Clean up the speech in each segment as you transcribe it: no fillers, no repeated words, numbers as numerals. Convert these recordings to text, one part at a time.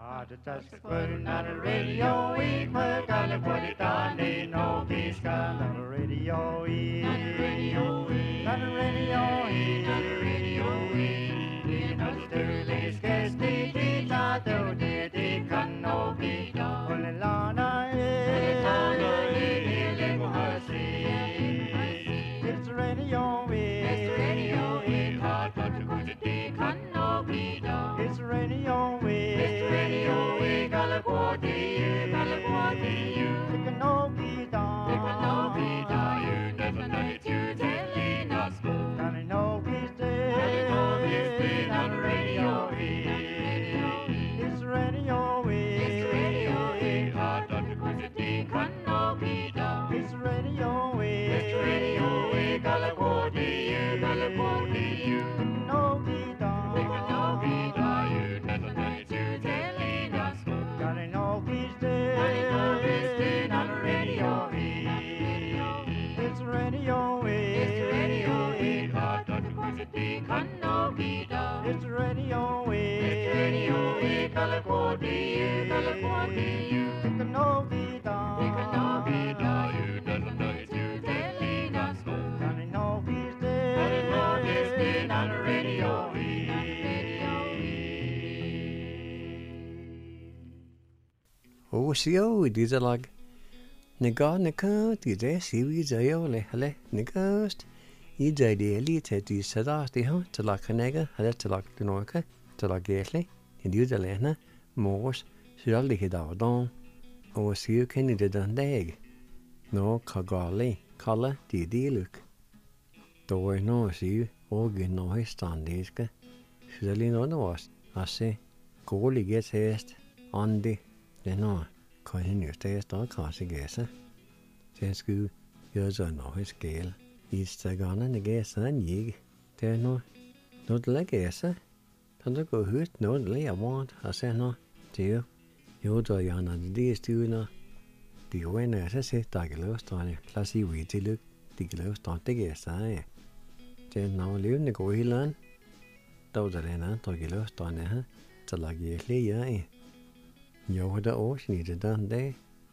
Not a radio, we put on the put it on the no peace not a radio, not a radio, not a radio, not a radio, not a sterling, guess the guitar, though the can no be done. Only Lana, it's radio, it's radio, hard but to put it can no be done. It's radio, it's radio, Galaguati, you, take a no be done. Take a no be done, you never know it, you telling us. Can I know he's dead? Can I know he's dead on the radio? It's radio, it's radio, hard not to put it can no be done. It's radio, Galaguati, you, no be done. Take a no be done, you never know it, you telling us. Can I know he's dead? Can I know he's dead on the radio? It's radio, hard not to put it can no be done. It's radio, Galaguati, you, take a no be done. Take a no be done, you never know it, you telling us. Can I know he's dead? Can I know he's dead on the radio? Sio diese lag nega neka diese siwi zayo le hale negast I de li te di sada di ha te la kanega hale te la dinoka te la gesle in di de lena mors sura li da don o sio ken de dan dag no kagali kala di look do no sio o gen no standiska sura no was ase koli get est andi de no kan ju det då kanske gäsa. Sen skulle göra så något skäl. Istagana det gäsa nig. Det är nog något lägesa. Kan det gå ut något le want att säga nå. Det ju då gärna det stuna. Det vänner så se daglöstan klassi vi till luk. Daglöstan det gäsa. Det nå levne gå hilan. Då det är daglöstan det så lägger jag le yo da o ni de dan de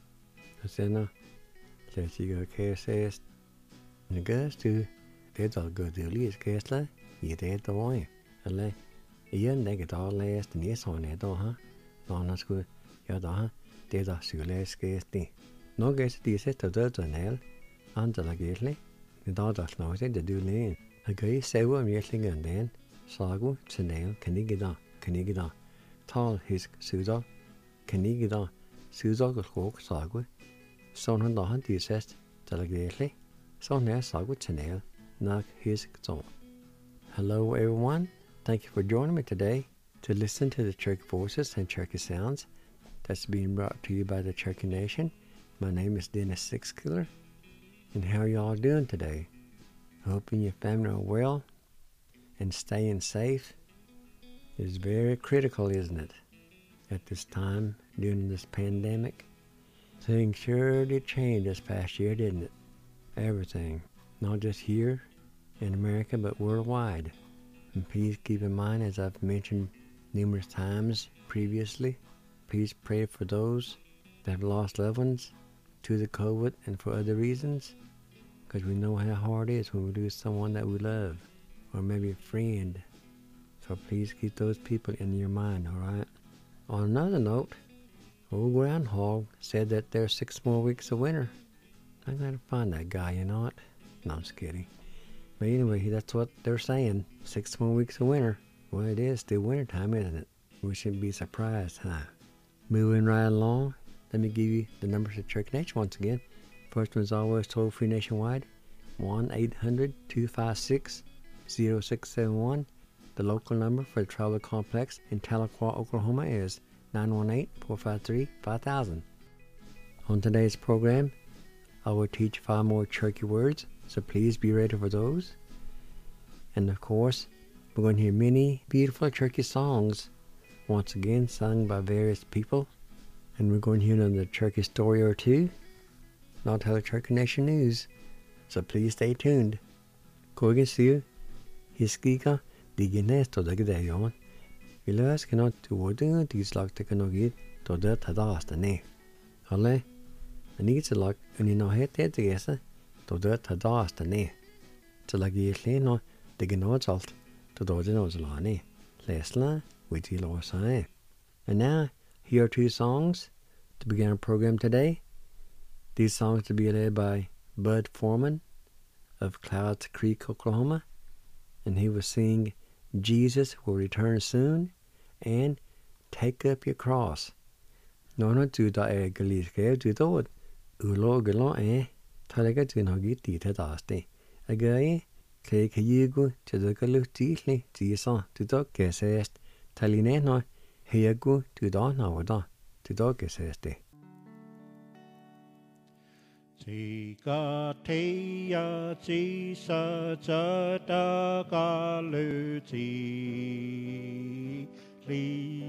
sena le siga cases negas tu de dal go de li kesla I de do ale yen de ga last ni so ne do ha no na sku ya da ha de da su le skesti no ges di se to da nel anda la gesle de da no se de du le a gai se wo mi lingen den sagu tnel kanigida tal his suda Kanigida suzagal kok sagu son han da han disest delegately son ne sagu channel nak his so. Hello everyone, thank you for joining me today to listen to the Cherokee Voices and Cherokee Sounds that's being brought to you by the Cherokee Nation. My name is Dennis Sixkiller, and how are y'all doing today? Hoping your family are well and staying safe. It is very critical, isn't it? At this time, during this pandemic. Things sure did change this past year, didn't it? Everything. Not just here in America, but worldwide. And please keep in mind, as I've mentioned numerous times previously, please pray for those that have lost loved ones to the COVID and for other reasons. Because we know how hard it is when we lose someone that we love, or maybe a friend. So please keep those people in your mind, alright? On another note, old Groundhog said that there's 6 more weeks of winter. I gotta find that guy, you know what? No, I'm just kidding. But anyway, that's what they're saying. 6 more weeks of winter. Well, it is still winter time, isn't it? We shouldn't be surprised, huh? Moving right along, let me give you the numbers of Cherokee Nation once again. First one is always toll-free nationwide. 1-800-256-0671. The local number for the Travel Complex in Tahlequah, Oklahoma is 918-453-5000. On today's program, I will teach 5 more Cherokee words, so please be ready for those. And of course, we're going to hear many beautiful Cherokee songs, once again sung by various people. And we're going to hear another Cherokee story or two, not tell the Cherokee Nation news, so please stay tuned. Koigan siu, hiskika, Diginesto de Gdeon, Ilas cannot do ordinary these like the canoe to that hadast and ne. Hale, and eats a like and in our head dead together to that hadast and ne. To like ye no, the genod salt to do the nose lane. Lesla, with you lost eye. And now, here are 2 songs to begin our program today. These songs to be led by Bud Foreman of Clouds Creek, Oklahoma, and he was singing Jesus Will Return Soon and Take Up Your Cross. No do da galiske do do ulo galo talaga do no git dita daste. Again, take a yugo to the galuti tisa to dog gesest taline no heagu to da nawada to dog geseste. Tika teia tisa jata galuti li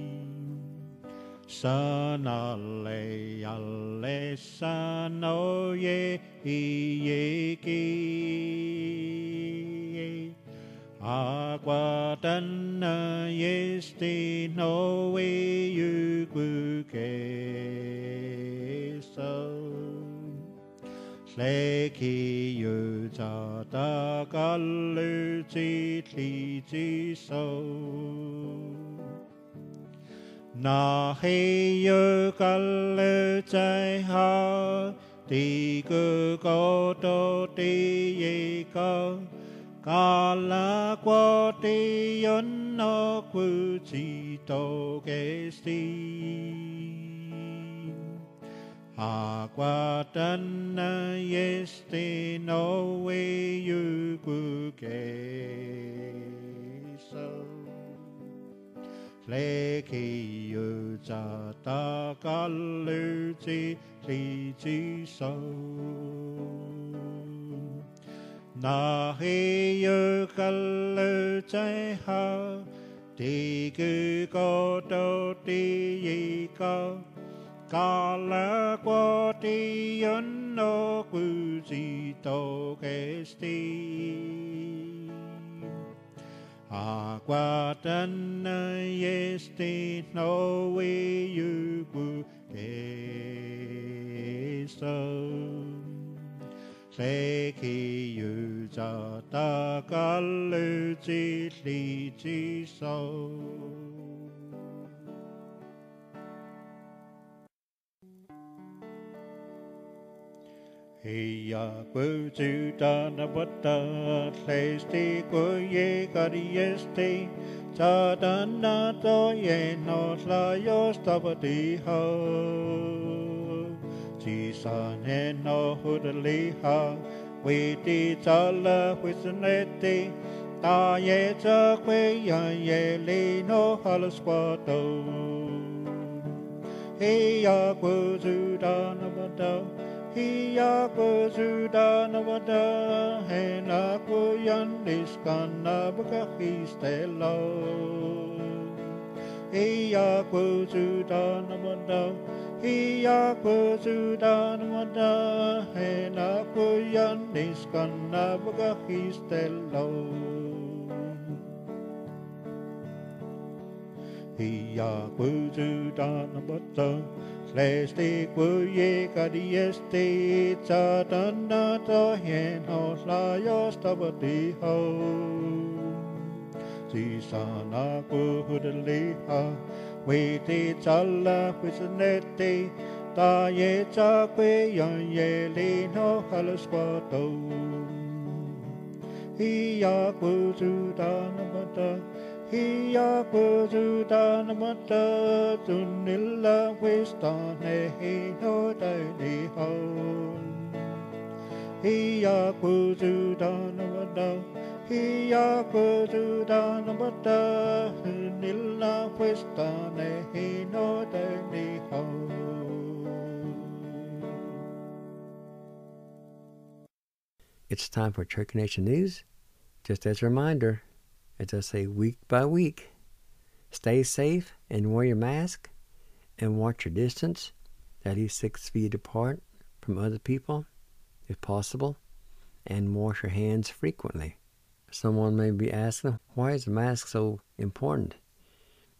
sanale alle sano ye ki agua dana yesti no we yugu ke so Leki yu jata galu ti li ji so Na he yu galu jai ha Di gu go do di ye go Gala kwa di yun no ku ji do ge sti Agua dana yesti no we yugu so Leki yu jata galu ji li ji so Na he yu galu jai ha Di gu go do di yi go Gala qua ti yun no gu ji to ge sti Agua dana yesti no we yu gu ge so Leki yu jata galu ji li ji so Heya gu ju da na bata lesti gu ye gari este cha da na to ye no la yo stabati ho ji sa ne no hudali ha we ti cha la wisneti ta ye cha kwe ya ye li no halasquato Heya gu ju da na bata Hiya kuzuda navada hena kuyan iskana bakahistelo. Hiya kuzuda navada hiya kuzuda navada hena kuyan iskana bakahistelo. Hiya kuzuda navada Lesti kuye kadi este cha dana to hen ho la yo stabati ho si sana ku hudali ha we ti chala wisneti ta ye cha kwe yan ye li no halasquato hiya ku ju dana mata Hiya kuzu dana mata tunilla wistane he no dani ho. Hiya kuzu dana mata hiya kuzu dana mata tunilla wistane he no dani ho. It's time for Cherokee Nation News. Just as a reminder, as I say week by week, stay safe and wear your mask and watch your distance, at least 6 feet apart from other people, if possible, and wash your hands frequently. Someone may be asking, why is the mask so important?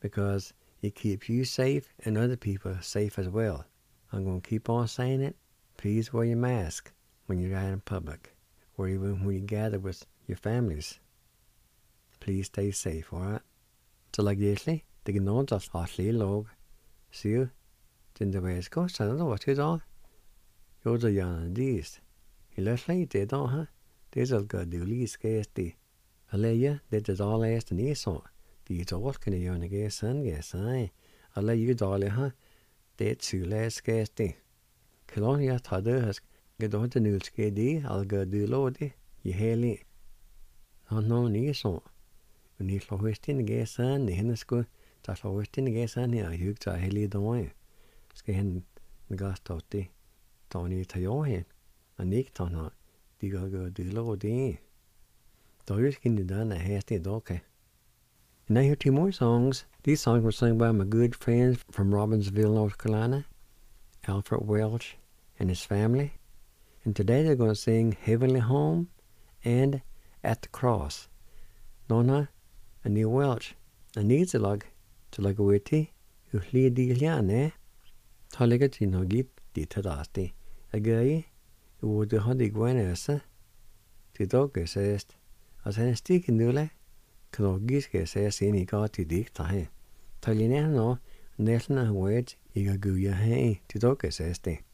because it keeps you safe and other people safe as well. I'm going to keep on saying it. Please wear your mask when you're out in public, or even when you gather with your families. Please stay safe, alright? Så lag egentlig, det er noen som har slik lov, sier, den der væsko, så er det over til da. Jo, det gjør han dist. I løslig, det da, ha? Det er så godt, det er jo lige skæst det. Og læge, det er da læst den i så. De er dårligt, kan jeg gjøre det sådan, jeg siger. Og læge dårligt, ha? Det er tydeligt skæst det. Kan jeg tage det, at jeg da det nødske det, og gør det lov det, i hele. Og nogen i så. Men I slår højst ind i sådan, det hende skud, der slår højst ind i sådan her, og hygge sig hele døgnet. Skal hende, når jeg står det, der ni tager over hen, og ikke tager noget, de kan gøre det lov det. Der er jo ikke det der, når jeg det okay. And I hear two more songs. These songs were sung by my good friends from Robbinsville, North Carolina, Alfred Welch and his family. And today they're going to sing Heavenly Home and At the Cross. Nona and Neil Welch. And needs a log to like a witty, who lead the Liane. Tolligat in her gip, the Tadasti. A guy who would the honey guanessa. The dog says, as I stick in Nula. Kan du giske sig ind i godt til digter her. Tallinær nå, næsten har været i at gøre her til du kan sige det.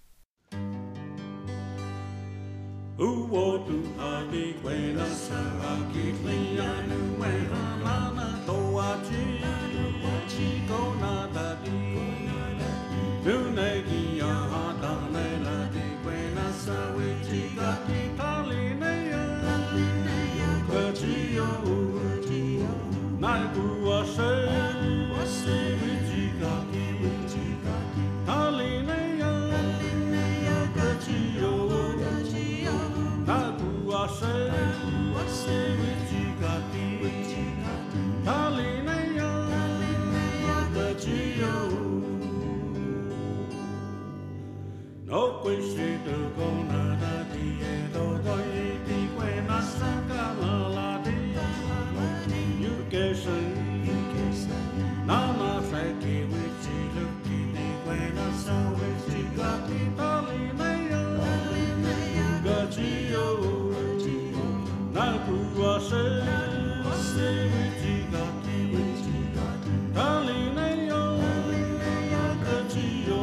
Uotu hadi kwena sarakitlia nuena nana toachi kona tadi nunegi hata nela di kwena sawichi gati talineya kachio Naiku ase wichigaki Talineya kachio Naiku ase wichigaki Talineya kachio No quishi to go nada di do doi di kwena sakala la di Nana Frankie Witchy Lucky Niquena Sawichi Gatti Talineya Gachio Naku Ase Wichi Gatti Talineya Gachio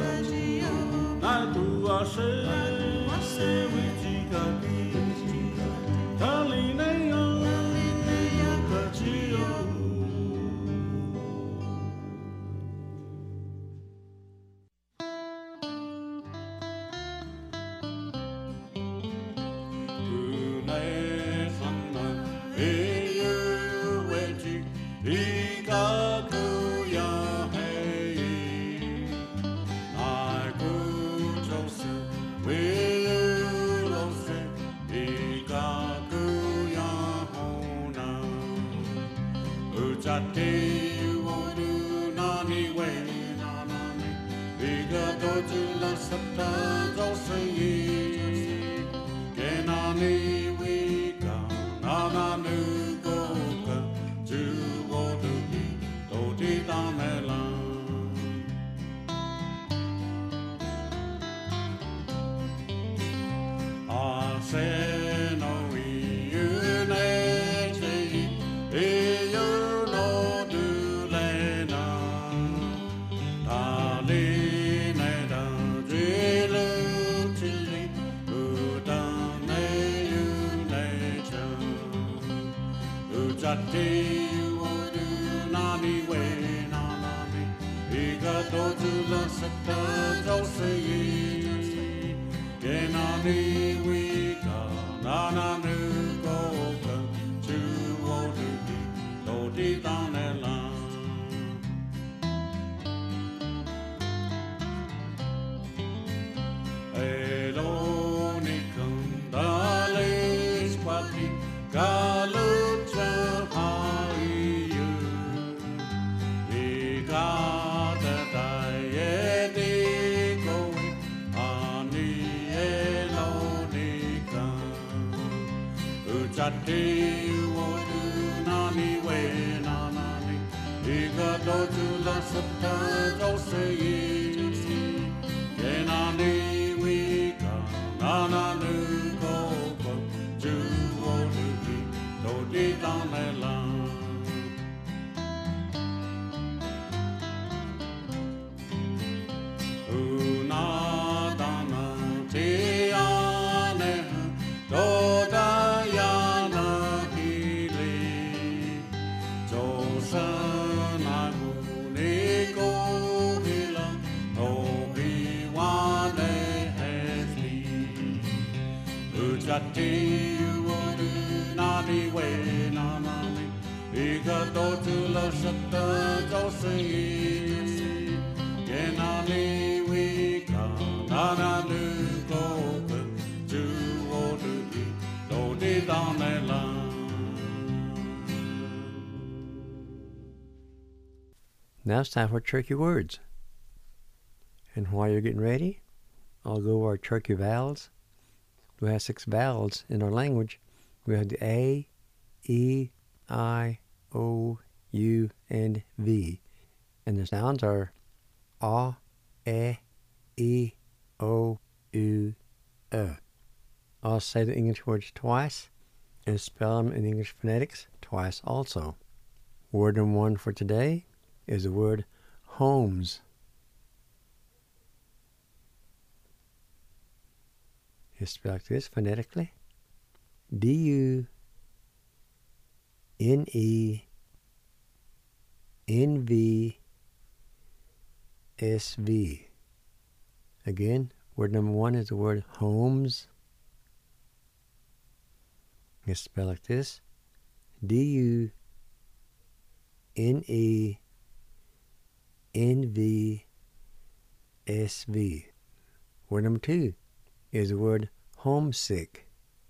Naku Ase Wichi Gatti Talineya Gachio Nani we nani, ika 个都住了什么都是一，给那里为个那那里个个住我的地都地当来了。一个都住了什么都是一，给那里为个那那里个住我的地都地当来了。 Now it's time for Turkey words. And while you're getting ready, I'll go over our Turkey vowels. We have 6 vowels in our language. We have the A, E, I, O, U, and V. And the sounds are A, E, O, U, E. I'll say the English words twice and spell them in English phonetics twice also. Word number 1 for today is the word homes. It's spelled like this phonetically. D-U-N-E-N-V-S-V. Again, word number 1 is the word homes. It's spelled like this. D-U-N-E-N-V-S-V. Word number 2 is the word homesick.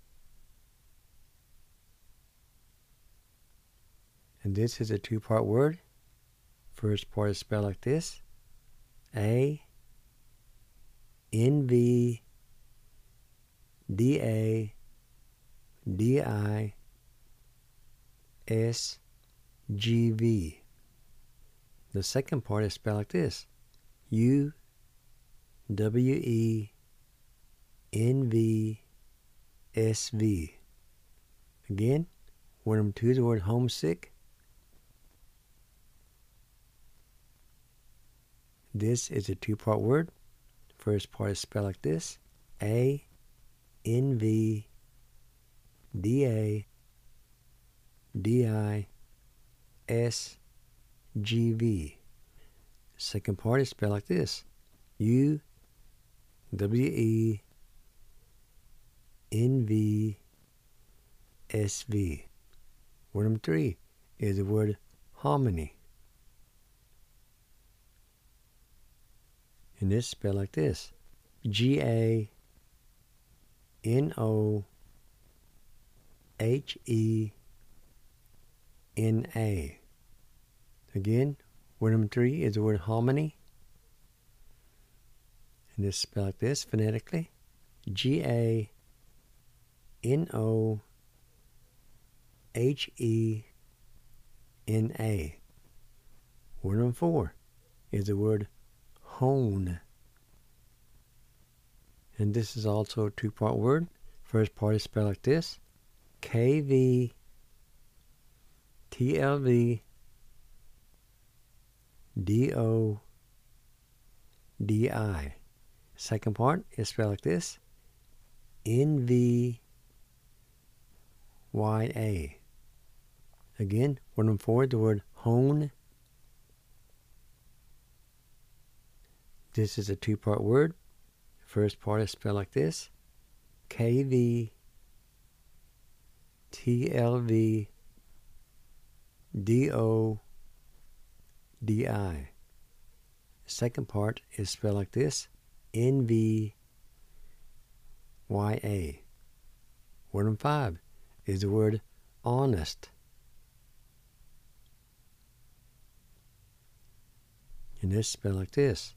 And this is a 2-part word. First part is spelled like this. A-N-V-D-A-D-I-S-G-V. The second part is spelled like this. U-W-E-N-V-S-V. Again, word number 2 is the word homesick. This is a 2-part word. First part is spelled like this. A-N-V-D-A-D-I-S-G-V. Second part is spelled like this. U-W-E-N-V-S-V. Word number 3 is the word harmony. And this is spelled like this. G-A-N-O-H-E-N-A. Again, word number 3 is the word harmony. And this is spelled like this phonetically. G-A-N-O-H-E-N-A. Word number 4 is the word hone. And this is also a 2-part word. First part is spelled like this. K-V-T-L-V-D-O-D-I. Second part is spelled like this. N-V-Y-A. Again, word number 4 is the word hone. This is a 2-part word. First part is spelled like this. K-V-T-L-V-D-O-D-I. Second part is spelled like this. N-V-Y-A. Word number 5 is the word honest. And this is spelled like this.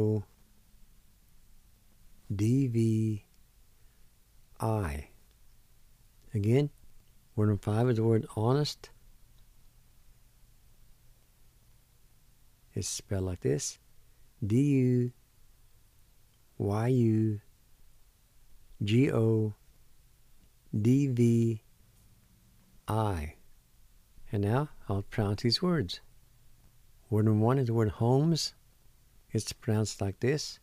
D-U-Y-U-G-O-D-V-I. Again, word number 5 is the word honest. It's spelled like this. D-U-Y-U-G-O-D-V-I. And now I'll pronounce these words. Word number 1 is the word homes. It's pronounced like this.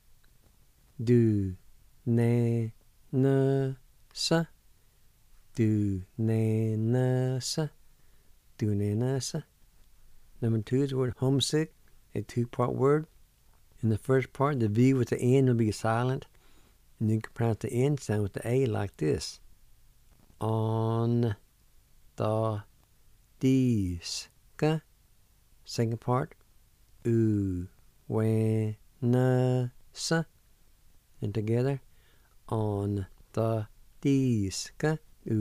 Do-ne-na-sa. Do-ne-na-sa. Do-ne-na-sa. Number 2 is the word homesick, a 2-part word. In the first part, the V with the N will be silent, and you can pronounce the N sound with the A like this. On the deeska. Second part, u-we-na-sa. And together, on the deeska,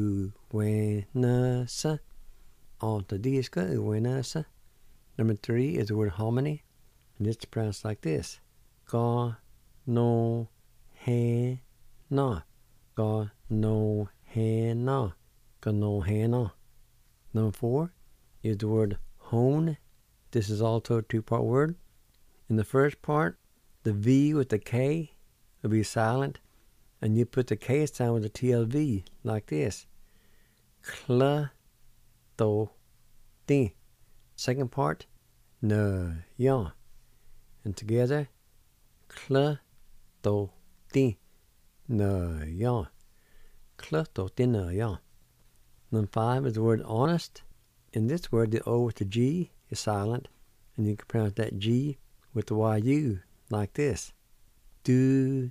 u-we-na-sa. On the deeska, u-we-na-sa. Number 3 is the word harmony, and it's pronounced like this. Ga, no, he, na. Ga, no, he, na. Ga, no, he, na. Number 4 is the word hone. This is also a 2-part word. In the first part, the V with the K will be silent, and you put the K sound with the TLV like this. Kla, do, ti. Second part, na, ya. And together, kla, do, ti, na, ya. Kla, do, ti, na, ya. Number 5 is the word honest. In this word, the O with the G is silent, and you can pronounce that G with the YU like this. Do,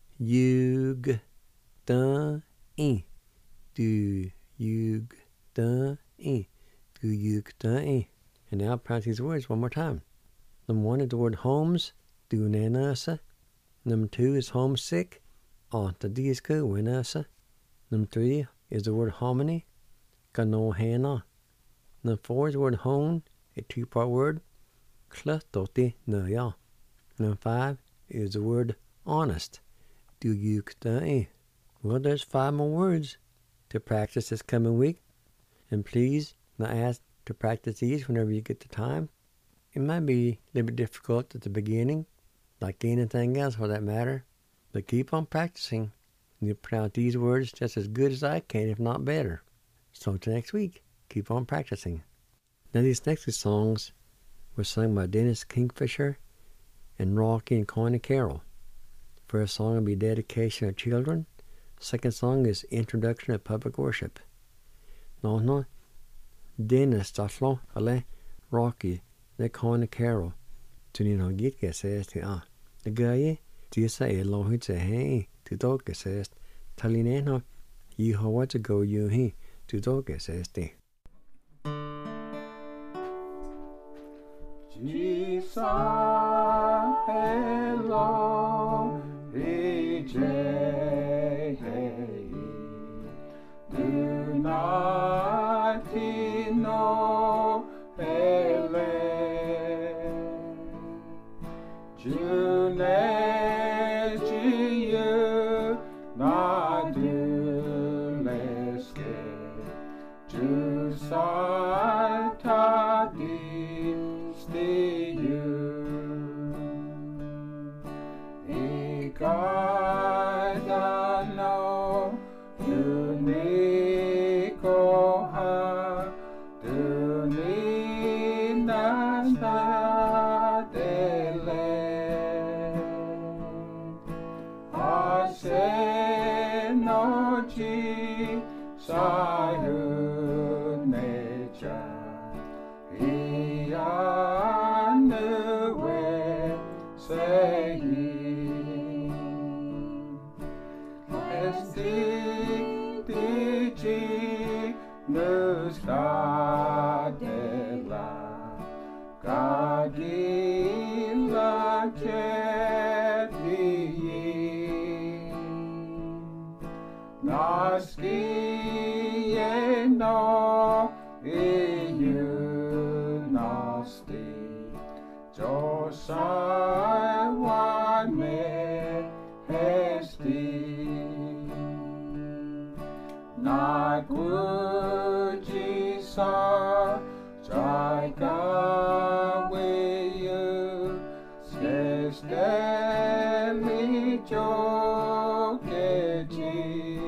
yug, da, e. Do, yug, da, e. Do, yug, da, e. And now pronounce these words one more time. Number 1 is the word homes, do-ne-na-sa. Number 2 is homesick, on-ta-diska, we-na-sa. Number 3 is the word harmony, ka-no-he-na. Number 4 is the word hone, a 2-part word, kla-do-ti-na-ya. Number 5 is the word honest, do-yuk-da-e. Well, there's 5 more words to practice this coming week. And please, I ask to practice these whenever you get the time. It might be a little bit difficult at the beginning, like anything else for that matter, but keep on practicing. You'll pronounce these words just as good as I can, if not better. So until next week, keep on practicing. Now these next 2 songs were sung by Dennis Kingfisher and Rocky and Connie Carroll. First song will be Dedication of Children. Second song is Introduction of Public Worship. No, Dennis Staflo, Ale, Rocky, the Connie Carroll. To get says the guy, Tisa Elohim say, hey, to dog says, Talineno, you how what to go, you he, to dog says the. Jesus, hello, EJ, do not know, hele, June, not do leske, do sata di stiyu, ikadano, unikoha, duninasta dele, asenochi sayunecha, iyanuwe sehi, esti digi nustadela, kadila kediyi, naski no iu nasti, Josai wane hesti, na Magujisa Jaika Weyu Skestemi Jokeji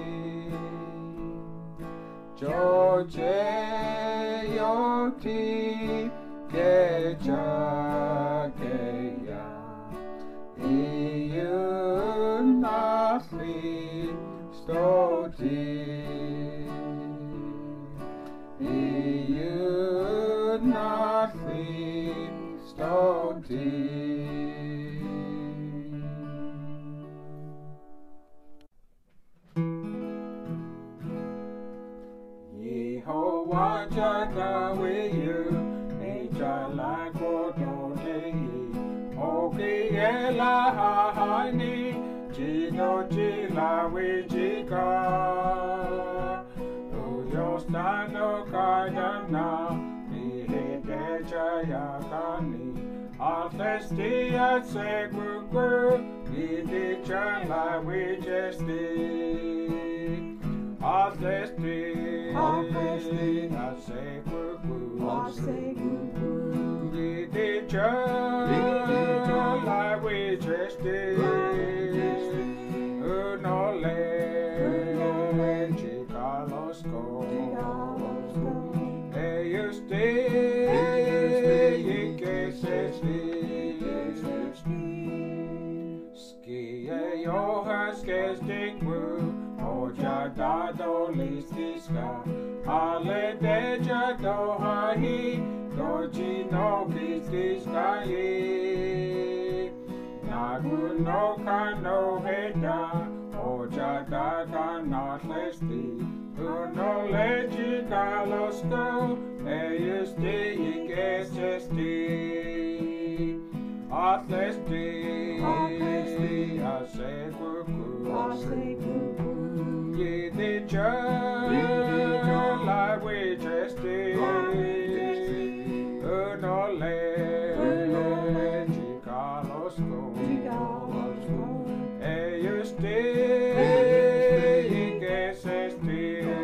Joje Yoti Geja Geya Iyun Nasli Stoti Iyun Nasli Stoti. Yehovah Jaga Weyu Ejala Kodo Deyi Oki Ela Hahani Jino Jila Wijika Uyostano Kayana Ihede Jayakani Althestia Segugu Idi Jala Wijesti Althesti Asekugu Idi Jala Wijesti Unole Chicalosko Eyusti Yikesesti Skie Johans Gestikwu Oja Dado Listiska Ale Deja Dohahi Doji no Listiska Ye Nagu no Kano Heda Oja Daga Natlesti Uno Leji Galosko Eyusti Yikesesti Atlesti Asekuku Yidi Jala Wijesti Unole Chikalosko Eyusti Yikesesti.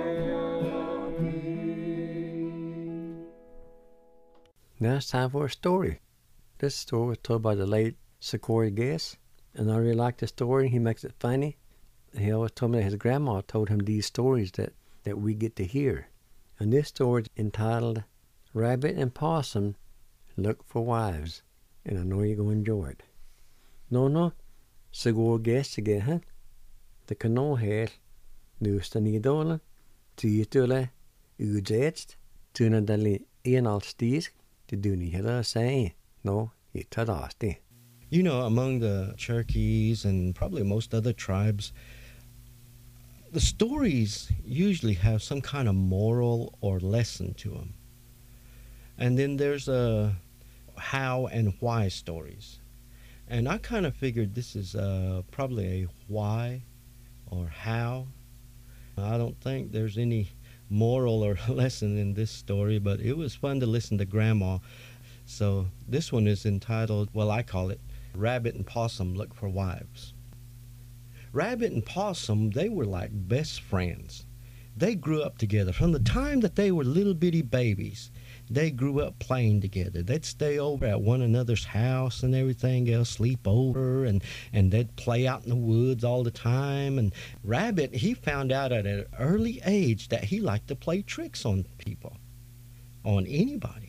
Now it's time for a story. This story was told by the late Sequoia Guest, and I really like the story. He makes it funny. He always told me that his grandma told him these stories that we get to hear. And this story is entitled Rabbit and Possum Look for Wives, and I know you're going to enjoy it. No, Sequoia Guest again, huh? The kanon her, nusten idolen, titule, ujetst, tunadali enal stisk, det du ni heller say. No, it tadasti. You know, among the Cherokees and probably most other tribes, the stories usually have some kind of moral or lesson to them. And then there's how and why stories. And I kind of figured this is probably a why or how. I don't think there's any moral or lesson in this story, but it was fun to listen to Grandma. So this one is entitled, well, I call it Rabbit and Possum Look for Wives. Rabbit and Possum, they were like best friends. They grew up together. From the time that they were little bitty babies, they grew up playing together. They'd stay over at one another's house and everything else, sleep over, and they'd play out in the woods all the time. And Rabbit, he found out at an early age that he liked to play tricks on people, on anybody.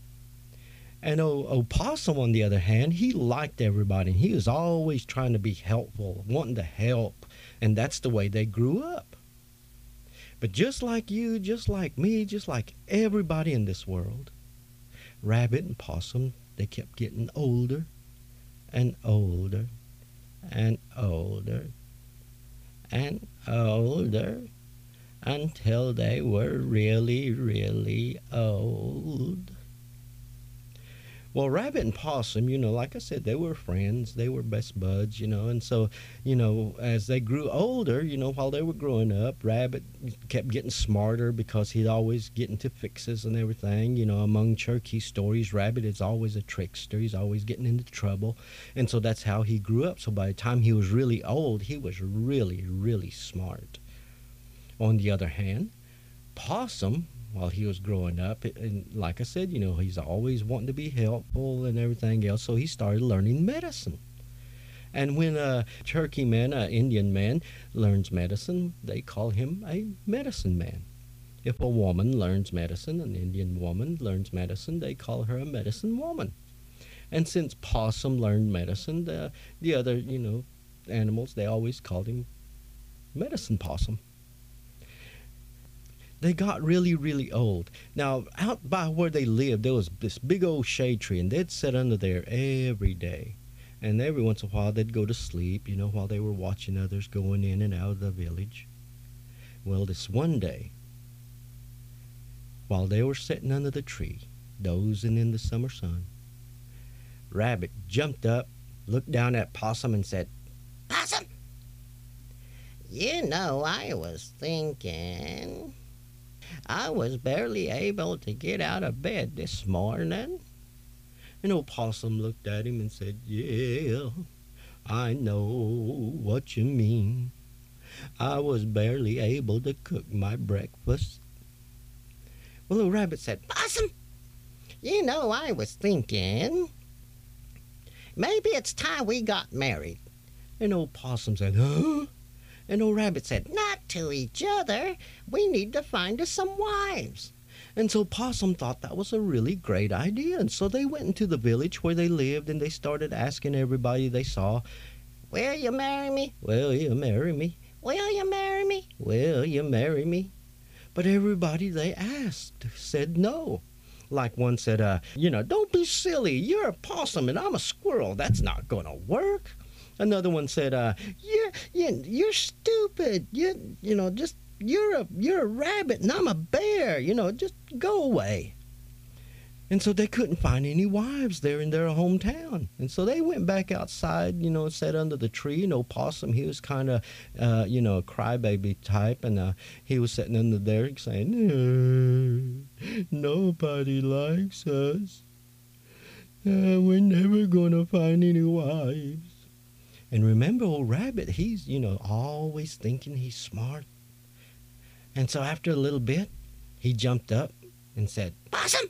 And Possum, on the other hand, he liked everybody. He was always trying to be helpful, wanting to help. And that's the way they grew up. But just like you, just like me, just like everybody in this world, Rabbit and Possum, they kept getting older and older and older and older until they were really, really old. Well, Rabbit and Possum, like I said, they were friends. They were best buds, and so, as they grew older, while they were growing up, Rabbit kept getting smarter because he'd always get into fixes and everything. Among Cherokee stories, Rabbit is always a trickster. He's always getting into trouble. And so that's how he grew up. So by the time he was really old, he was really, really smart. On the other hand, Possum, while he was growing up, and like I said, he's always wanting to be helpful and everything else, so he started learning medicine. And when a Cherokee man, an Indian man, learns medicine, they call him a medicine man. If a woman learns medicine, an Indian woman learns medicine, they call her a medicine woman. And since Possum learned medicine, the other, animals, they always called him Medicine Possum. They got really, really old. Now, out by where they lived, there was this big old shade tree, and they'd sit under there every day. And every once in a while, they'd go to sleep, while they were watching others going in and out of the village. Well, this one day, while they were sitting under the tree, dozing in the summer sun, Rabbit jumped up, looked down at Possum, and said, Possum, I was thinking. I was barely able to get out of bed this morning. And old Possum looked at him and said, Yeah, I know what you mean. I was barely able to cook my breakfast. Well, old Rabbit said, Possum, I was thinking. Maybe it's time we got married. And old Possum said, Huh? And old Rabbit said, Not to each other. We need to find us some wives. And so Possum thought that was a really great idea. And so they went into the village where they lived, and they started asking everybody they saw, Will you marry me? Will you marry me? Will you marry me? Will you marry me? But everybody they asked said no. Like one said, don't be silly. You're a possum and I'm a squirrel. That's not going to work. Another one said, you're stupid. You're a rabbit and I'm a bear. Just go away. And so they couldn't find any wives there in their hometown. And so they went back outside, sat under the tree. Old Possum, he was kind of, a crybaby type. And he was sitting under there saying, nobody likes us. We're never going to find any wives. And remember, old Rabbit, he's, always thinking he's smart. And so after a little bit, he jumped up and said, Possum,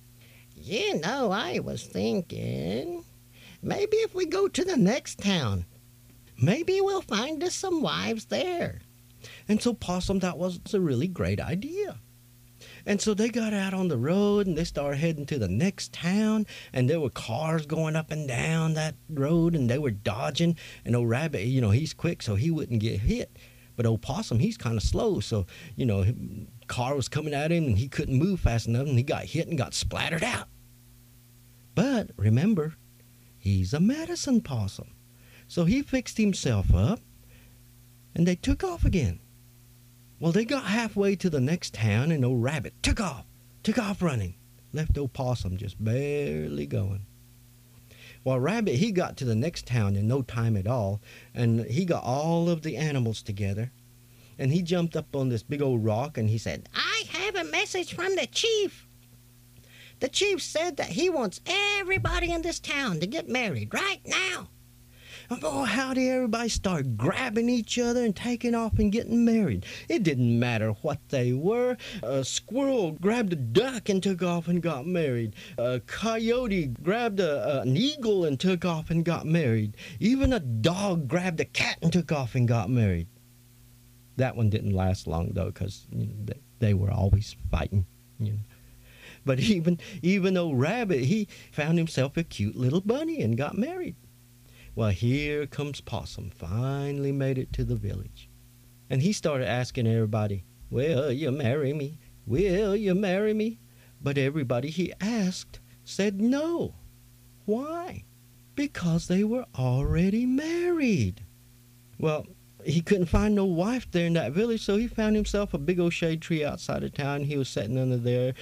I was thinking, maybe if we go to the next town, maybe we'll find us some wives there. And so Possum, that was a really great idea. And so they got out on the road and they started heading to the next town, and there were cars going up and down that road and they were dodging. And old Rabbit, he's quick so he wouldn't get hit. But old Possum, he's kind of slow, so, car was coming at him and he couldn't move fast enough and he got hit and got splattered out. But remember, he's a medicine possum. So he fixed himself up and they took off again. Well, they got halfway to the next town and old Rabbit took off running. Left old Possum just barely going. Well, Rabbit, he got to the next town in no time at all, and he got all of the animals together, and he jumped up on this big old rock and he said, I have a message from the chief. The chief said that he wants everybody in this town to get married right now. Oh, how did everybody start grabbing each other and taking off and getting married? It didn't matter what they were. A squirrel grabbed a duck and took off and got married. A coyote grabbed an eagle and took off and got married. Even a dog grabbed a cat and took off and got married. That one didn't last long, though, because they were always fighting. But even old Rabbit, he found himself a cute little bunny and got married. Well, here comes Possum, finally made it to the village. And he started asking everybody, Will you marry me? Will you marry me? But everybody he asked said no. Why? Because they were already married. Well, he couldn't find no wife there in that village, so he found himself a big old shade tree outside of town. He was sitting under there,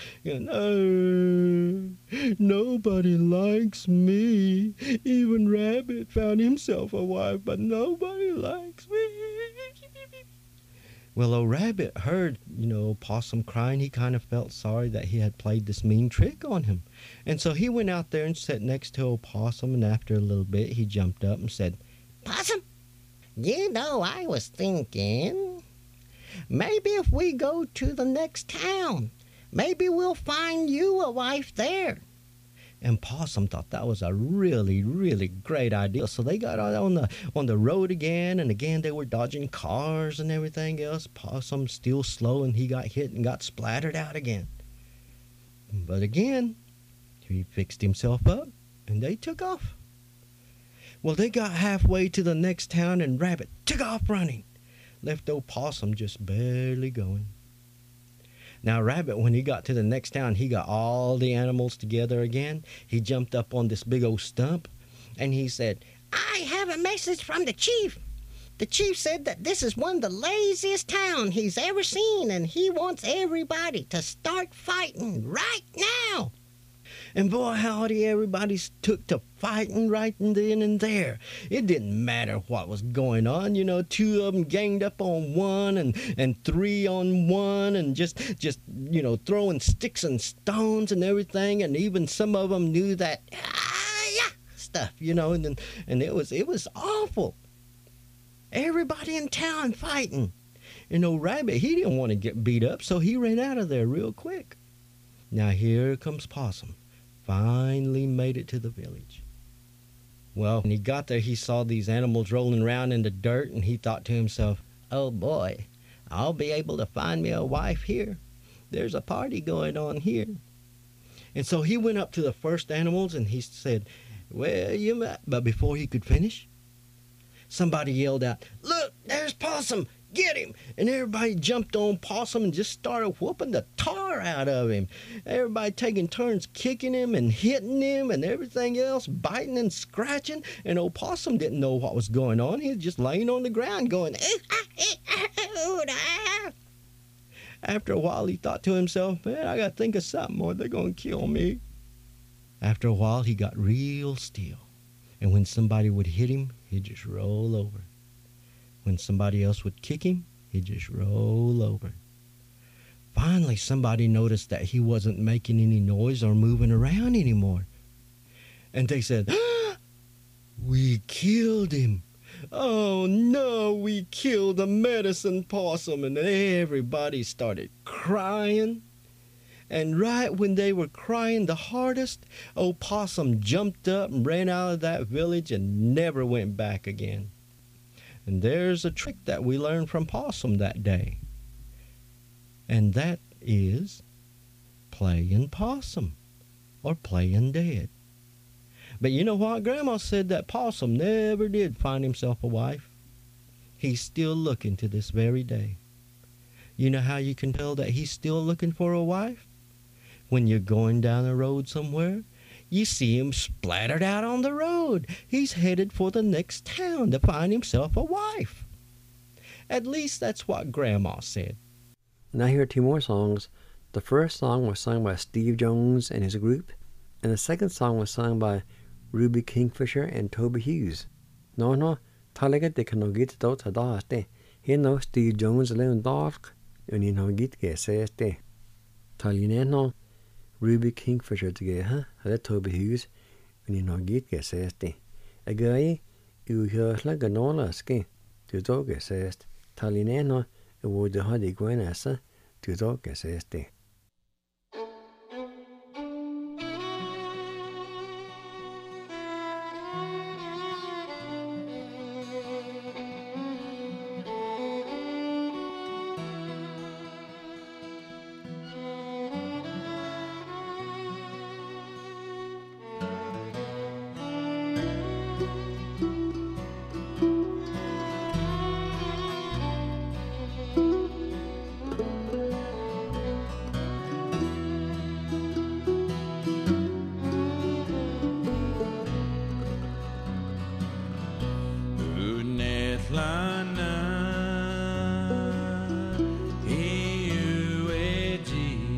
nobody likes me. Even Rabbit found himself a wife, but nobody likes me. Well, old Rabbit heard, Possum crying. He kind of felt sorry that he had played this mean trick on him. And so he went out there and sat next to old Possum, and after a little bit, he jumped up and said, Possum, I was thinking, maybe if we go to the next town, maybe we'll find you a wife there. And Possum thought that was a really, really great idea. So they got out on the road again, and again they were dodging cars and everything else. Possum still slow, and he got hit and got splattered out again. But again, he fixed himself up, and they took off. Well, they got halfway to the next town, and Rabbit took off running, left old Possum just barely going. Now, Rabbit, when he got to the next town, he got all the animals together again. He jumped up on this big old stump, and he said, I have a message from the chief. The chief said that this is one of the laziest towns he's ever seen, and he wants everybody to start fighting right now. And boy, howdy, everybody took to fighting right then and there. It didn't matter what was going on. You know, 2 of them ganged up on one and 3 on one and just throwing sticks and stones and everything. And even some of them knew that stuff, and it was awful. Everybody in town fighting. Rabbit, he didn't want to get beat up, so he ran out of there real quick. Now here comes Possum. Finally made it to the village. Well, when he got there, he saw these animals rolling around in the dirt, and he thought to himself, oh boy, I'll be able to find me a wife here. There's a party going on here. And so he went up to the first animals, and he said, well, but before he could finish, somebody yelled out, look, there's Possum. Get him! And everybody jumped on Possum and just started whooping the tar out of him. Everybody taking turns kicking him and hitting him and everything else, biting and scratching. And old Possum didn't know what was going on. He was just laying on the ground going, After a while, he thought to himself, man, I got to think of something or they're going to kill me. After a while, he got real still. And when somebody would hit him, he'd just roll over. When somebody else would kick him, he'd just roll over. Finally, somebody noticed that he wasn't making any noise or moving around anymore. And they said, we killed him. Oh, no, we killed the medicine possum. And everybody started crying. And right when they were crying the hardest, old Possum jumped up and ran out of that village and never went back again. And there's a trick that we learned from Possum that day. And that is playing possum or playing dead. But you know what? Grandma said that Possum never did find himself a wife. He's still looking to this very day. You know how you can tell that he's still looking for a wife? When you're going down the road somewhere, you see him splattered out on the road. He's headed for the next town to find himself a wife. At least that's what Grandma said. Now here are 2 more songs. The first song was sung by Steve Jones and his group, and the second song was sung by Ruby Kingfisher and Toby Hughes. No, talaga de kan git do ta da ste. He no Steve Jones alone dark, and he no git ge says de. Taline no Ruby Kingfisher together, let Toby Hughes, and he no git ge says de. A guy who hears like a nola ski to dog ge says. Taline no a would the hadi gwenasa to dog ge says de. Lana, E-U-A-G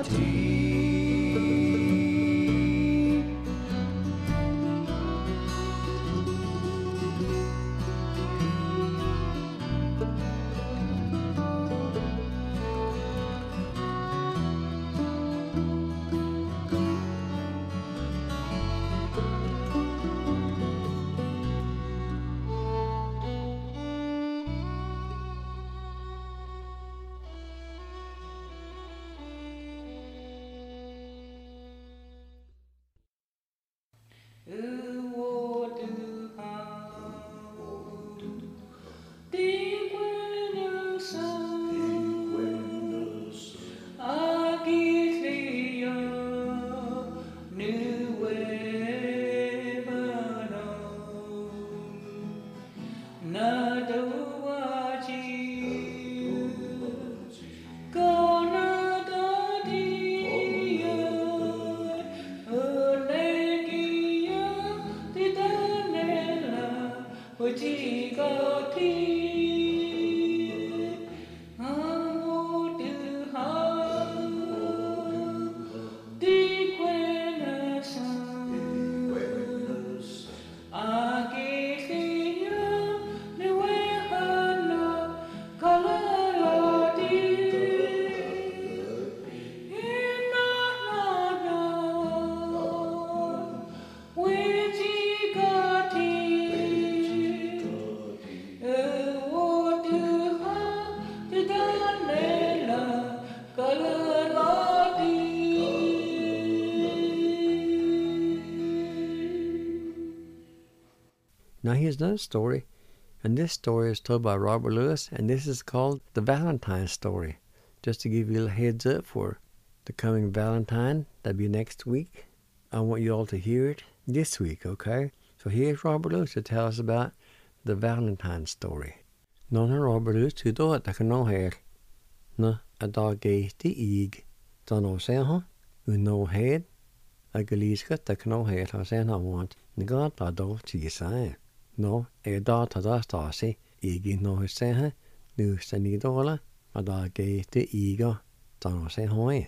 Now here's another story, and this story is told by Robert Lewis, and this is called The Valentine Story. Just to give you a little heads up for the coming Valentine, that'll be next week. I want you all to hear it this week, okay? So here's Robert Lewis to tell us about The Valentine Story. Nona Robert Lewis to do it, I can know her. No, a dog gay the eeg. Don't know say, huh? You know head. I glees got the know her, I say, I want. Nigga, I don't see sign. No, a dog to the stassi, eegi no his say, huh? Nu send dollar, a dog gay the eager. Don't know say, huh?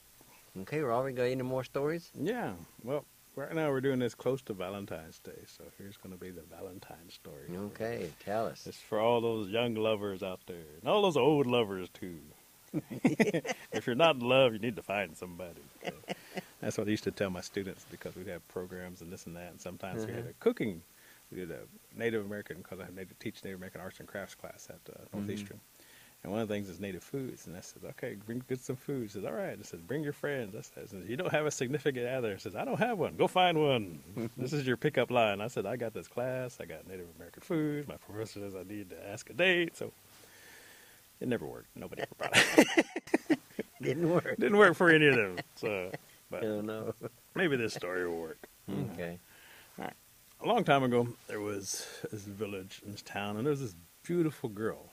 Okay, Robert, got any more stories? Yeah, well, right now we're doing this close to Valentine's Day, so here's going to be the Valentine story. Okay, tell us. It's for all those young lovers out there, and all those old lovers, too. If you're not in love, you need to find somebody. Okay? That's what I used to tell my students, because we'd have programs and this and that, and sometimes we had a cooking. We did a Native American, because I teach Native American arts and crafts class at Northeastern. And one of the things is native foods. And I said, okay, get some food. He says, all right. I said, bring your friends. I said, you don't have a significant other. He says, I don't have one. Go find one. This is your pickup line. I said, I got this class. I got Native American food. My professor says I need to ask a date. So it never worked. Nobody ever brought it. Didn't work. Didn't work for any of them. So, but Oh, no. maybe this story will work. Okay. All right. A long time ago, there was this village in this town, and there was this beautiful girl.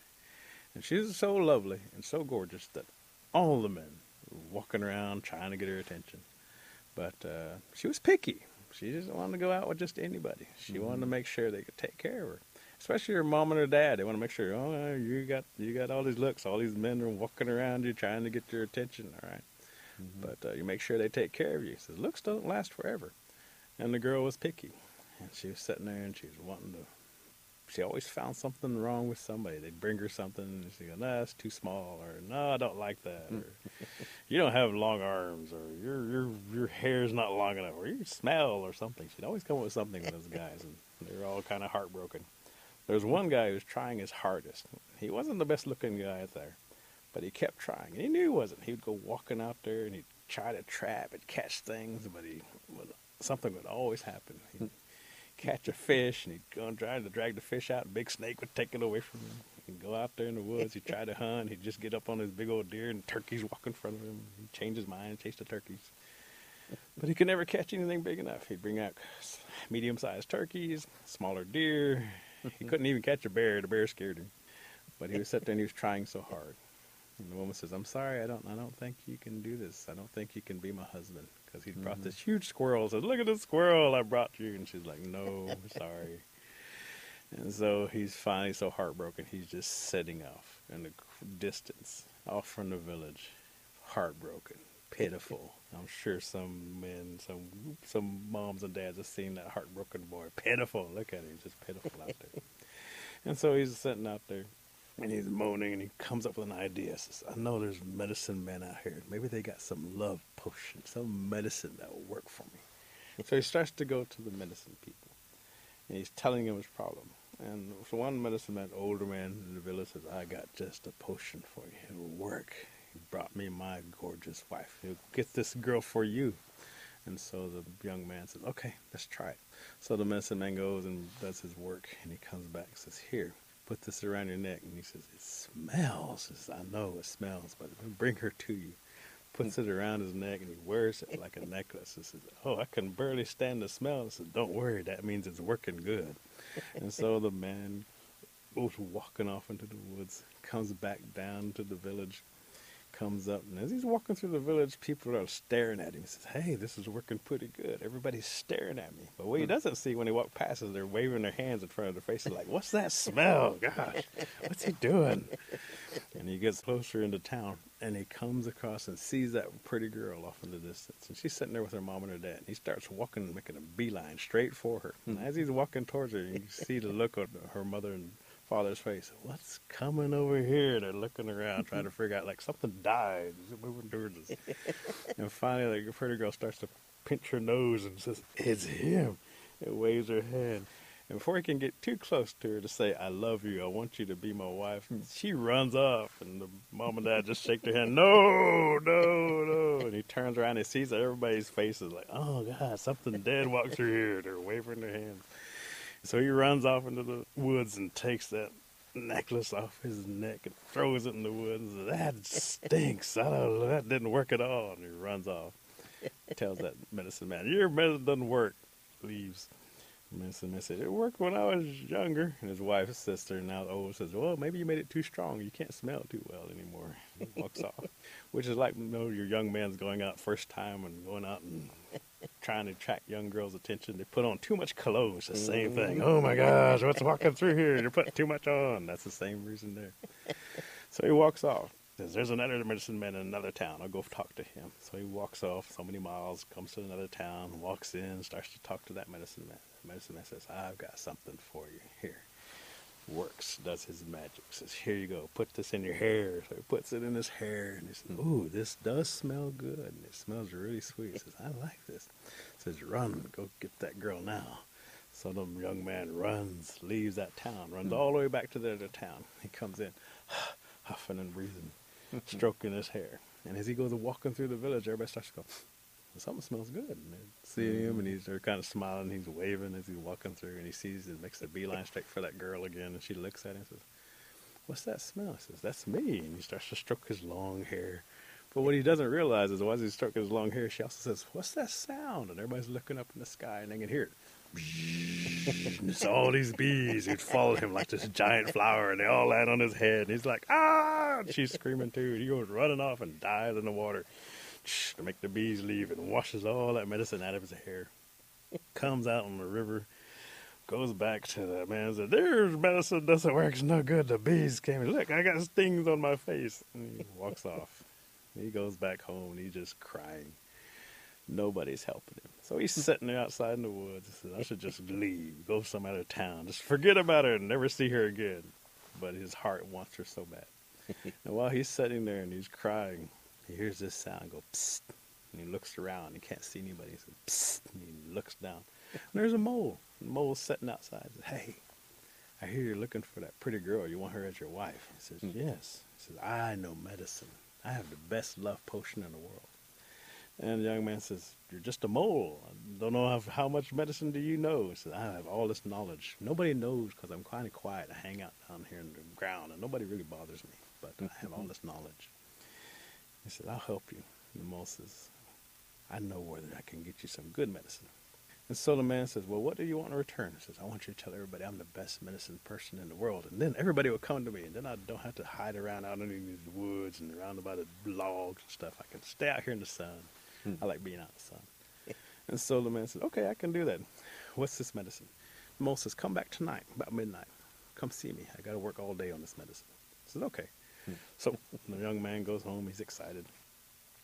And she was so lovely and so gorgeous that all the men were walking around trying to get her attention. But she was picky. She didn't want to go out with just anybody. She wanted to make sure they could take care of her. Especially her mom and her dad. They want to make sure, oh, you got all these looks. All these men are walking around you trying to get your attention, all right? But you make sure they take care of you. He says, looks don't last forever. And the girl was picky. And she was sitting there and she was wanting to. She always found something wrong with somebody. They'd bring her something, and she'd go, "No, it's too small," or "No, I don't like that," or "You don't have long arms," or "Your hair's not long enough," or "You smell," or something. She'd always come up with something with those guys, and they were all kind of heartbroken. There was one guy who was trying his hardest. He wasn't the best-looking guy out there, but he kept trying, and he knew he wasn't. He would go walking out there, and he'd try to trap and catch things, but something would always happen. He'd catch a fish, and he'd go and try to drag the fish out, and a big snake would take it away from him. He'd go out there in the woods, he'd try to hunt, he'd just get up on his big old deer, and turkeys walk in front of him. He'd change his mind and chase the turkeys. But he could never catch anything big enough. He'd bring out medium-sized turkeys, smaller deer. He couldn't even catch a bear. The bear scared him. But he was sitting there and he was trying so hard. And the woman says, "I'm sorry, I don't think you can do this. I don't think you can be my husband." Because he brought this huge squirrel. Says, "Look at this squirrel I brought you." And she's like, "No, I'm sorry." And so he's finally so heartbroken, he's just sitting off in the distance, off from the village, heartbroken, pitiful. I'm sure some men, some moms and dads have seen that heartbroken boy. Pitiful. Look at him, just pitiful out there. And so he's sitting out there, and he's moaning, and he comes up with an idea. Says, I know there's medicine men out here. Maybe they got some love potion, some medicine that will work for me. So he starts to go to the medicine people, and he's telling them his problem. And so one medicine man, older man in the village, says, I got just a potion for you. It'll work. He brought me my gorgeous wife. He'll get this girl for you. And so the young man says, okay, let's try it. So the medicine man goes and does his work, and he comes back and says, here, put this around your neck. And he says, it smells. He says, I know it smells, but I'll bring her to you. Puts it around his neck, and he wears it like a necklace. He says, oh, I can barely stand the smell. He says, don't worry, that means it's working good. And so the man goes walking off into the woods, comes back down to the village, comes up, and as he's walking through the village, people are staring at him. He says, hey, this is working pretty good. Everybody's staring at me. But what he doesn't see when he walks past is they're waving their hands in front of their faces like, what's that smell? Gosh, what's he doing? And he gets closer into town, and he comes across and sees that pretty girl off in the distance. And she's sitting there with her mom and her dad. And he starts walking, making a beeline straight for her. And as he's walking towards her, you can see the look on her mother and father's face. What's coming over here? They're looking around, trying to figure out, like, something died. Is it moving towards us? And finally, the pretty girl starts to pinch her nose and says, it's him. And waves her hand. And before he can get too close to her to say, I love you, I want you to be my wife, she runs off. And the mom and dad just shake their hand, no, no, no. And he turns around and sees that everybody's faces like, oh, God, something dead walks through here. They're waving their hands. So he runs off into the woods and takes that necklace off his neck and throws it in the woods. And says, that stinks. That didn't work at all. And he runs off. Tells that medicine man, your medicine doesn't work. Leaves. Medicine man said, it worked when I was younger. And his wife's sister, now old, says, well, maybe you made it too strong. You can't smell too well anymore. He walks off. Which is like, you know, your young man's going out first time and going out and trying to attract young girls' attention. They put on too much cologne. It's the same thing. Oh my gosh, what's walking through here? You're putting too much on. That's the same reason there. So he walks off. Says, there's another medicine man in another town. I'll go talk to him. So he walks off so many miles, comes to another town, walks in, starts to talk to that medicine man. The medicine man says, I've got something for you here. Works, does his magic. Says, here you go, put this in your hair. So he puts it in his hair, and he says, ooh, this does smell good. And it smells really sweet. He says, I like this. Says, run, go get that girl now. So the young man runs, leaves that town, runs all the way back to the other town. He comes in, huffing and breathing, stroking his hair. And as he goes walking through the village, everybody starts to go, something smells good. And they see him, and they're kind of smiling. He's waving as he's walking through, and he sees and makes a beeline straight for that girl again. And she looks at him and says, what's that smell? He says, that's me. And he starts to stroke his long hair. But what he doesn't realize is, as he's stroking his long hair, she also says, what's that sound? And everybody's looking up in the sky, and they can hear it. And it's all these bees who'd follow him like this giant flower, and they all land on his head. And he's like, ah! And she's screaming too. And he goes running off and dives in the water to make the bees leave, and washes all that medicine out of his hair. Comes out on the river, goes back to that man and says, there's medicine doesn't work, it's no good. The bees came and look, I got stings on my face. And he walks off. He goes back home, and he's just crying. Nobody's helping him. So he's sitting there outside in the woods. He says, I should just leave, go some other town, just forget about her and never see her again. But his heart wants her so bad. And while he's sitting there and he's crying, he hears this sound go, psst. And he looks around. He can't see anybody. He says, psst. And he looks down. And there's a mole. The mole's sitting outside. He says, hey, I hear you're looking for that pretty girl. You want her as your wife? He says, yes. He says, I know medicine. I have the best love potion in the world. And the young man says, you're just a mole. I don't know how much medicine do you know? He says, I have all this knowledge. Nobody knows because I'm kind of quiet. I hang out down here in the ground, and nobody really bothers me. But I have all this knowledge. He said, I'll help you. And the mole says, I know whether I can get you some good medicine. And so the man says, well, what do you want in return? He says, I want you to tell everybody I'm the best medicine person in the world. And then everybody will come to me. And then I don't have to hide around out in these woods and around by the logs and stuff. I can stay out here in the sun. I like being out in the sun. And so the man says, okay, I can do that. What's this medicine? The mole says, come back tonight, about midnight. Come see me. I got to work all day on this medicine. He says, okay. So the young man goes home. He's excited.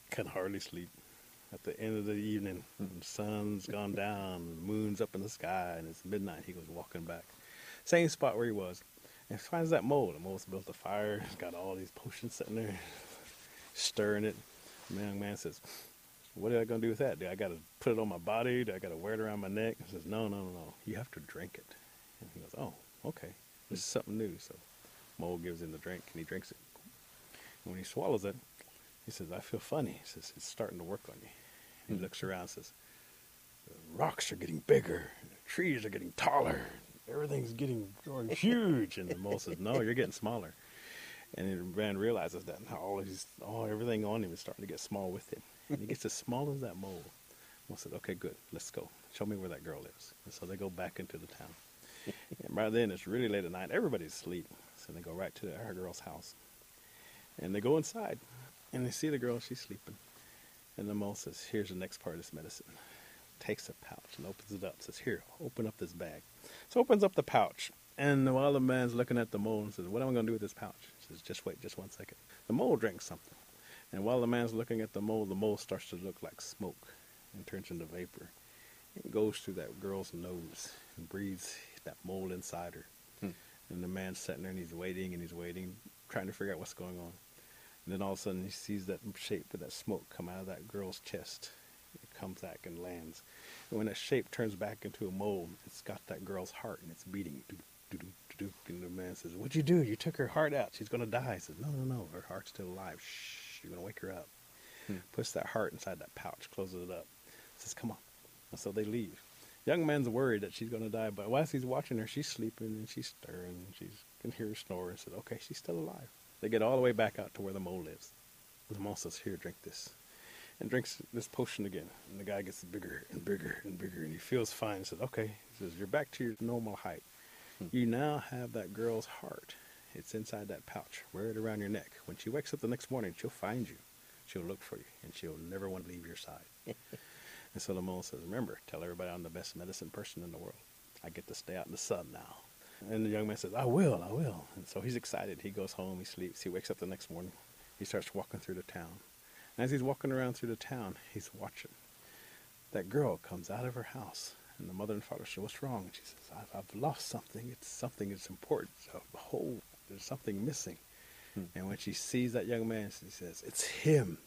can hardly sleep. At the end of the evening, when the sun's gone down, the moon's up in the sky, and it's midnight, he goes walking back. Same spot where he was. And finds that mole. The mole's built a fire. He's got all these potions sitting there, stirring it. The young man says, what am I going to do with that? Do I got to put it on my body? Do I got to wear it around my neck? He says, no. You have to drink it. And he goes, oh, okay. This is something new. So mole gives him the drink, and he drinks it. And when he swallows it, he says, I feel funny. He says, it's starting to work on you. And he looks around and says, the rocks are getting bigger. The trees are getting taller. Everything's getting huge. And the mole says, no, you're getting smaller. And the man realizes that now everything on him is starting to get small with him. And he gets as small as that mole. The mole says, okay, good, let's go. Show me where that girl lives. And so they go back into the town. And by then, it's really late at night. Everybody's asleep. So they go right to her girl's house. And they go inside. And they see the girl, she's sleeping. And the mole says, here's the next part of this medicine. Takes a pouch and opens it up. Says, here, open up this bag. So opens up the pouch. And while the man's looking at the mole and says, what am I going to do with this pouch? He says, just wait, just 1 second. The mole drinks something. And while the man's looking at the mole starts to look like smoke and turns into vapor. It goes through that girl's nose and breathes that mole inside her. And the man's sitting there and he's waiting, trying to figure out what's going on. And then all of a sudden he sees that shape of that smoke come out of that girl's chest. It comes back and lands. And when that shape turns back into a mole, it's got that girl's heart and it's beating. And the man says, what'd you do? You took her heart out. She's going to die. He says, no. Her heart's still alive. Shh, you're going to wake her up. Puts that heart inside that pouch, closes it up. Says, come on. And so they leave. The young man's worried that she's going to die, but whilst he's watching her, she's sleeping and she's stirring and she can hear her snore. And says, okay, she's still alive. They get all the way back out to where the mole lives. The mole says, here, drink this. And drinks this potion again. And the guy gets bigger and bigger and bigger. And he feels fine. He says, okay. He says, you're back to your normal height. You now have that girl's heart. It's inside that pouch. Wear it around your neck. When she wakes up the next morning, she'll find you. She'll look for you. And she'll never want to leave your side. And so the mole says, remember, tell everybody I'm the best medicine person in the world. I get to stay out in the sun now. And the young man says, I will. And so he's excited. He goes home. He sleeps. He wakes up the next morning. He starts walking through the town. And as he's walking around through the town, he's watching. That girl comes out of her house. And the mother and father say, what's wrong? And she says, I've lost something. It's something that's important. There's something missing. And when she sees that young man, she says, it's him.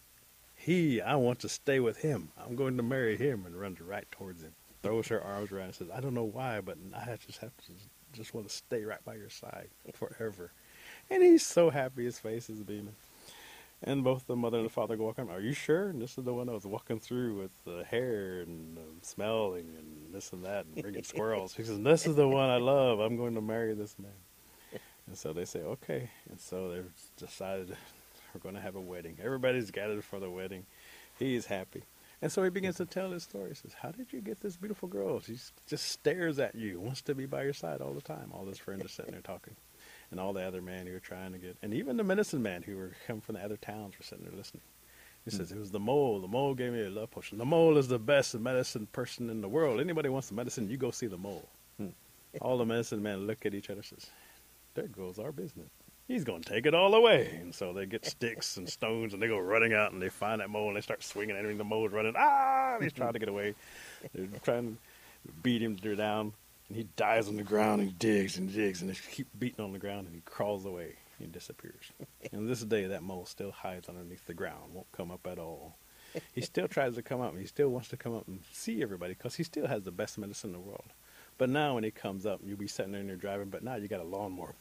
I want to stay with him. I'm going to marry him, and runs right towards him. Throws her arms around and says, I don't know why, but I just want to stay right by your side forever. And he's so happy. His face is beaming. And both the mother and the father go walking. Are you sure? And this is the one I was walking through with the hair and smelling and this and that and bringing squirrels. He says, this is the one I love. I'm going to marry this man. And so they say, okay. And so they've decided we're going to have a wedding. Everybody's gathered for the wedding. He is happy. And so he begins to tell his story. He says, how did you get this beautiful girl? She just stares at you, wants to be by your side all the time. All his friends are sitting there talking. And all the other men who were trying to get, and even the medicine man who were coming from the other towns were sitting there listening. He says, it was the mole. The mole gave me a love potion. The mole is the best medicine person in the world. Anybody wants the medicine, you go see the mole. All the medicine men look at each other and says, there goes our business. He's going to take it all away. And so they get sticks and stones and they go running out and they find that mole and they start swinging at him. The mole's running. And he's trying to get away. They're trying to beat him down. And he dies on the ground and digs and they keep beating on the ground and he crawls away and disappears. And this day that mole still hides underneath the ground, won't come up at all. He still tries to come up and he still wants to come up and see everybody because he still has the best medicine in the world. But now when he comes up, you'll be sitting there and you're driving, but now you got a lawnmower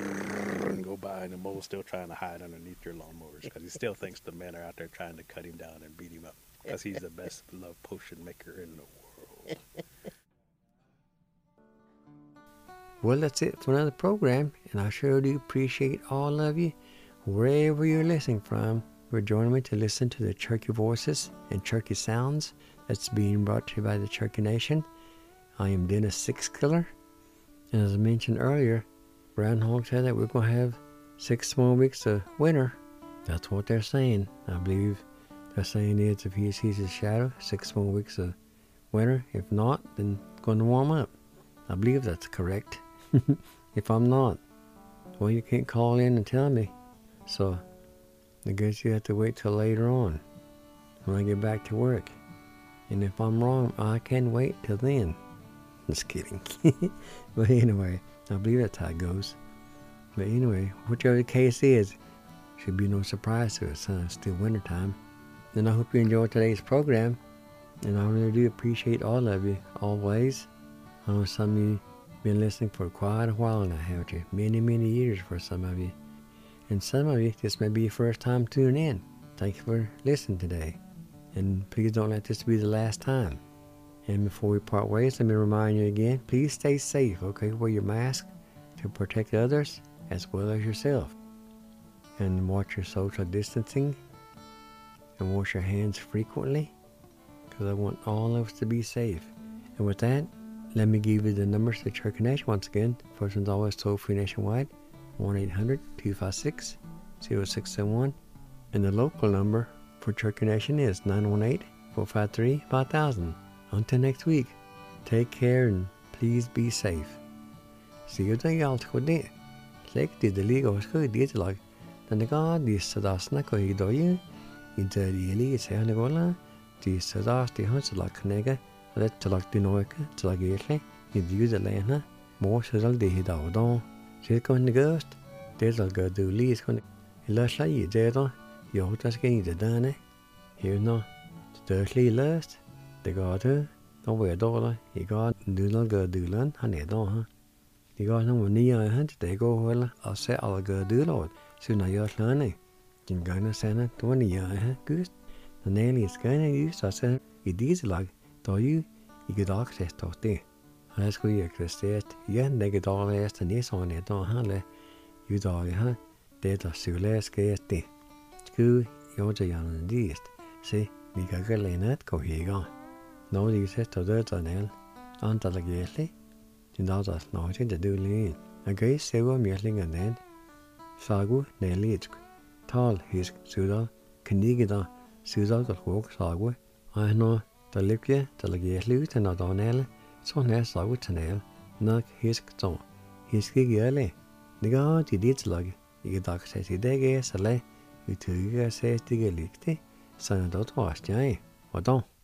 and go by and the mole's still trying to hide underneath your lawnmowers because he still thinks the men are out there trying to cut him down and beat him up because he's the best love potion maker in the world. Well, that's it for another program, and I sure do appreciate all of you, wherever you're listening from, for joining me to listen to the Cherokee voices and Cherokee sounds that's being brought to you by the Cherokee Nation. I am Dennis Sixkiller, and as I mentioned earlier, Groundhog said that we're going to have 6 more weeks of winter. That's what they're saying. I believe they're saying is if he sees his shadow, 6 more weeks of winter. If not, then it's going to warm up. I believe that's correct. If I'm not, well, you can't call in and tell me. So I guess you have to wait till later on. when I get back to work. And if I'm wrong, I can wait till then. Just kidding. But anyway, I believe that's how it goes. But anyway, whichever the case is, should be no surprise to us. It's still wintertime. And I hope you enjoyed today's program. And I really do appreciate all of you, always. I know some of you been listening for quite a while now, haven't you? Many, many years for some of you. And some of you, this may be your first time tuning in. Thank you for listening today. And please don't let this be the last time. And before we part ways, let me remind you again, please stay safe, okay? Wear your mask to protect others as well as yourself. And watch your social distancing. And wash your hands frequently, because I want all of us to be safe. And with that, let me give you the numbers to Church Connection once again. First one's always toll-free nationwide, 1-800-256-0671. And the local number for Church Connection is 918-453-5000. Until next week, take care and please be safe. See you then, y'all. Like the legal is good, did like the God, this Sadasna, you do you. In the daily, it's a Nicola, the Sadas, the Hunts like Nega, let to like the Noika, to like Gately, you do the Lana, more Sadal de Hidao. She's going to ghost. There's a good do lease going to last like you did on. You hold us getting the done. Here no, dirtly last. The God, don't wear a dollar. You got do not go do land, honey, don't, huh? You got no money, I hunt, they go well. I'll say I'll go do Lord. Soon I got learning. In Ghana Senate 20 years, good. The nail is going to use us. It is like, do you get access to it. Let's go here, Christet. Yeah, they get all less than this on it, don't have you dog, huh? There's a sulas get it. School, you're the young and least. See, we got a lenet go here. No, these is to the nail. Until the gately. You know, that's nothing to do lean. A gay silver mealing and then. Sagu, nail it. Tal his Sudal, Canigida, Sudal the Hawk Sagwa. I know the Lipia, the Legatlu, and not on Ella, so nice Sagu Tanel, knock his song. His giggle. The God did slug. You doc says he deg a sale, you two says the galicti, son of dot wash, jay, or don't.